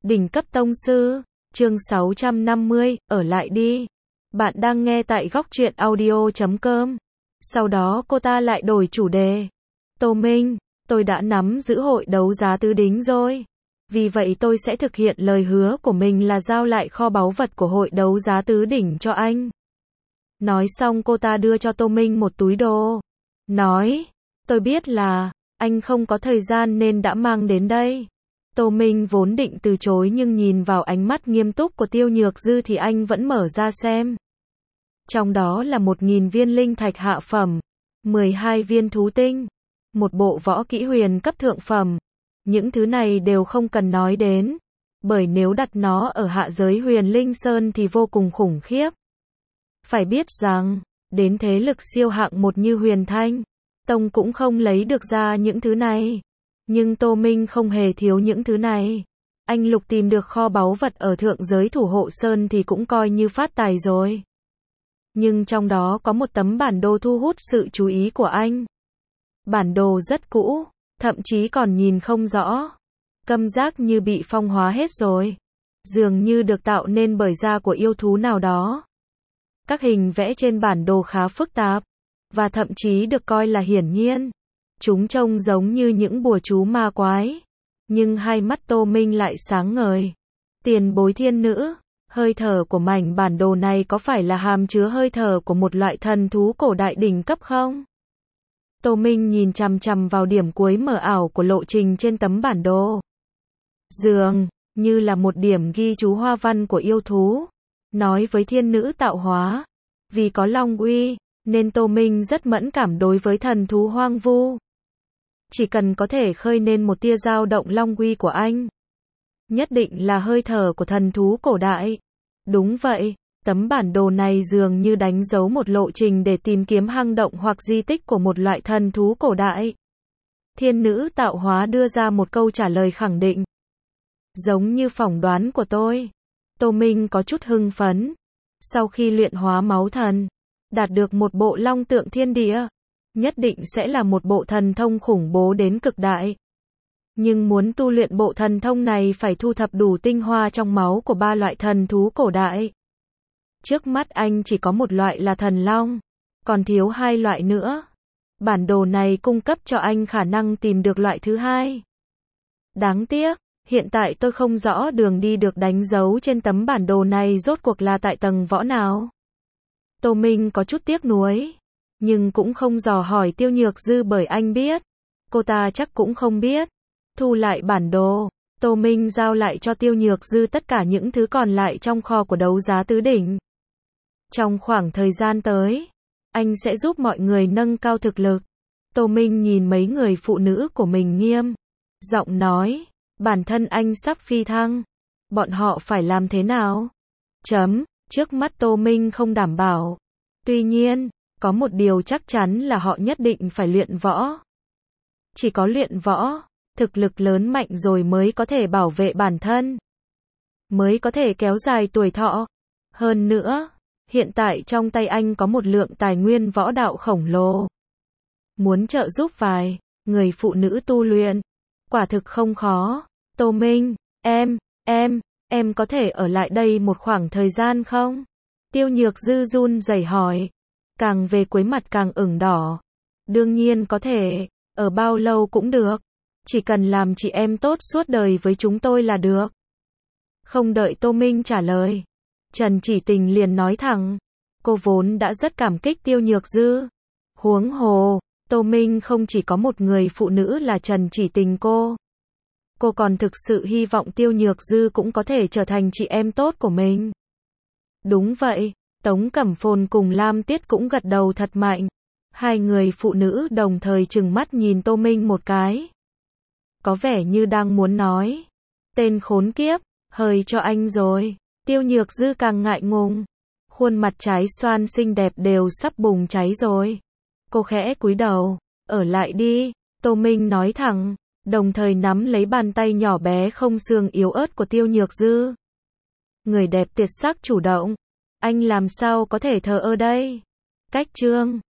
Đỉnh cấp tông sư, chương 650, ở lại đi. Bạn đang nghe tại góc truyện audio.com. Sau đó cô ta lại đổi chủ đề. Tô Minh, tôi đã nắm giữ hội đấu giá tứ đính rồi. Vì vậy tôi sẽ thực hiện lời hứa của mình là giao lại kho báu vật của hội đấu giá tứ đỉnh cho anh. Nói xong cô ta đưa cho Tô Minh một túi đồ. Nói, tôi biết là anh không có thời gian nên đã mang đến đây. Tô Minh vốn định từ chối nhưng nhìn vào ánh mắt nghiêm túc của Tiêu Nhược Dư thì anh vẫn mở ra xem. Trong đó là 1.000 viên linh thạch hạ phẩm, 12 viên thú tinh, một bộ võ kỹ huyền cấp thượng phẩm. Những thứ này đều không cần nói đến, bởi nếu đặt nó ở hạ giới Huyền Linh Sơn thì vô cùng khủng khiếp. Phải biết rằng, đến thế lực siêu hạng một như Huyền Thanh Tông cũng không lấy được ra những thứ này. Nhưng Tô Minh không hề thiếu những thứ này. Anh Lục tìm được kho báu vật ở thượng giới Thủ Hộ Sơn thì cũng coi như phát tài rồi. Nhưng trong đó có một tấm bản đồ thu hút sự chú ý của anh. Bản đồ rất cũ, thậm chí còn nhìn không rõ. Câm giác như bị phong hóa hết rồi. Dường như được tạo nên bởi da của yêu thú nào đó. Các hình vẽ trên bản đồ khá phức tạp, và thậm chí được coi là hiển nhiên. Chúng trông giống như những bùa chú ma quái. Nhưng hai mắt Tô Minh lại sáng ngời. Tiền bối thiên nữ, hơi thở của mảnh bản đồ này có phải là hàm chứa hơi thở của một loại thần thú cổ đại đỉnh cấp không? Tô Minh nhìn chằm chằm vào điểm cuối mờ ảo của lộ trình trên tấm bản đồ. Dường như là một điểm ghi chú hoa văn của yêu thú. Nói với thiên nữ tạo hóa. Vì có long uy, nên Tô Minh rất mẫn cảm đối với thần thú hoang vu. Chỉ cần có thể khơi nên một tia dao động long uy của anh. Nhất định là hơi thở của thần thú cổ đại. Đúng vậy, tấm bản đồ này dường như đánh dấu một lộ trình để tìm kiếm hang động hoặc di tích của một loại thần thú cổ đại. Thiên nữ tạo hóa đưa ra một câu trả lời khẳng định. Giống như phỏng đoán của tôi. Tô Minh có chút hưng phấn. Sau khi luyện hóa máu thần, đạt được một bộ long tượng thiên địa, nhất định sẽ là một bộ thần thông khủng bố đến cực đại. Nhưng muốn tu luyện bộ thần thông này phải thu thập đủ tinh hoa trong máu của 3 loại thần thú cổ đại. Trước mắt anh chỉ có một loại là thần long, còn thiếu 2 loại nữa. Bản đồ này cung cấp cho anh khả năng tìm được loại thứ 2. Đáng tiếc, hiện tại tôi không rõ đường đi được đánh dấu trên tấm bản đồ này rốt cuộc là tại tầng võ nào. Tô Minh có chút tiếc nuối, nhưng cũng không dò hỏi Tiêu Nhược Dư bởi anh biết. Cô ta chắc cũng không biết. Thu lại bản đồ, Tô Minh giao lại cho Tiêu Nhược Dư tất cả những thứ còn lại trong kho của đấu giá tứ đỉnh. Trong khoảng thời gian tới, anh sẽ giúp mọi người nâng cao thực lực. Tô Minh nhìn mấy người phụ nữ của mình nghiêm giọng nói, bản thân anh sắp phi thăng. Bọn họ phải làm thế nào? Trước mắt Tô Minh không đảm bảo. Tuy nhiên, có một điều chắc chắn là họ nhất định phải luyện võ. Chỉ có luyện võ, thực lực lớn mạnh rồi mới có thể bảo vệ bản thân, mới có thể kéo dài tuổi thọ. Hơn nữa, hiện tại trong tay anh có một lượng tài nguyên võ đạo khổng lồ. Muốn trợ giúp vài người phụ nữ tu luyện, quả thực không khó. Tô Minh, em có thể ở lại đây một khoảng thời gian không? Tiêu Nhược Dư run rẩy hỏi, càng về cuối mặt càng ửng đỏ. Đương nhiên có thể, ở bao lâu cũng được. Chỉ cần làm chị em tốt suốt đời với chúng tôi là được. Không đợi Tô Minh trả lời, Trần Chỉ Tình liền nói thẳng. Cô vốn đã rất cảm kích Tiêu Nhược Dư. Huống hồ, Tô Minh không chỉ có một người phụ nữ là Trần Chỉ Tình cô. Cô còn thực sự hy vọng Tiêu Nhược Dư cũng có thể trở thành chị em tốt của mình. Đúng vậy, Tống Cẩm Phồn cùng Lam Tiết cũng gật đầu thật mạnh. Hai người phụ nữ đồng thời trừng mắt nhìn Tô Minh một cái. Có vẻ như đang muốn nói, tên khốn kiếp, hơi cho anh rồi. Tiêu Nhược Dư càng ngại ngùng. Khuôn mặt trái xoan xinh đẹp đều sắp bùng cháy rồi. Cô khẽ cúi đầu, ở lại đi, Tô Minh nói thẳng, đồng thời nắm lấy bàn tay nhỏ bé không xương yếu ớt của Tiêu Nhược Dư. Người đẹp tuyệt sắc chủ động, anh làm sao có thể thờ ơ đây? Cách chương